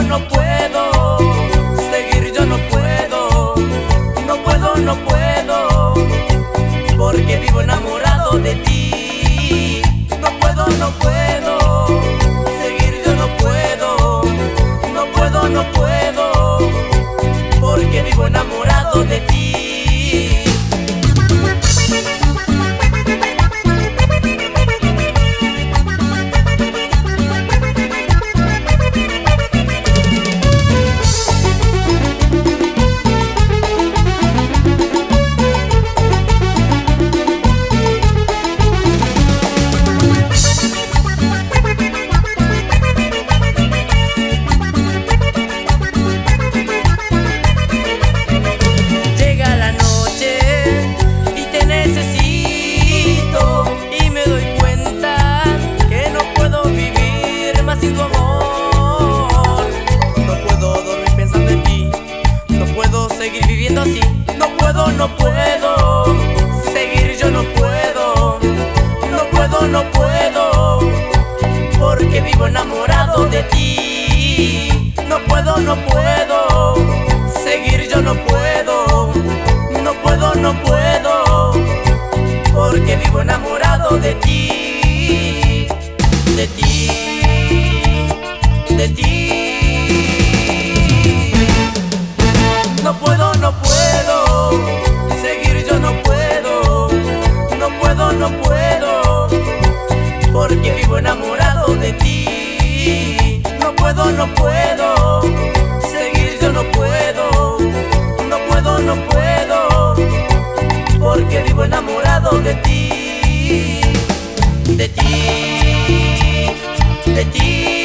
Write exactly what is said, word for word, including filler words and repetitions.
no puedo seguir, yo no puedo, no puedo, no puedo, porque vivo enamorado de ti. No puedo, no puedo seguir, yo no puedo, no puedo, no puedo, porque vivo enamorado de ti. Sin tu amor no puedo dormir pensando en ti, no puedo seguir viviendo así. No puedo, no puedo seguir, yo no puedo, no puedo, no puedo, porque vivo enamorado de ti. No puedo, no puedo seguir, yo no puedo, no puedo, no puedo, porque vivo enamorado de ti, de ti, de ti. No puedo, no puedo seguir, yo no puedo, no puedo, no puedo, porque vivo enamorado de ti. No puedo, no puedo seguir, yo no puedo, no puedo, no puedo, porque vivo enamorado de ti, de ti, de ti.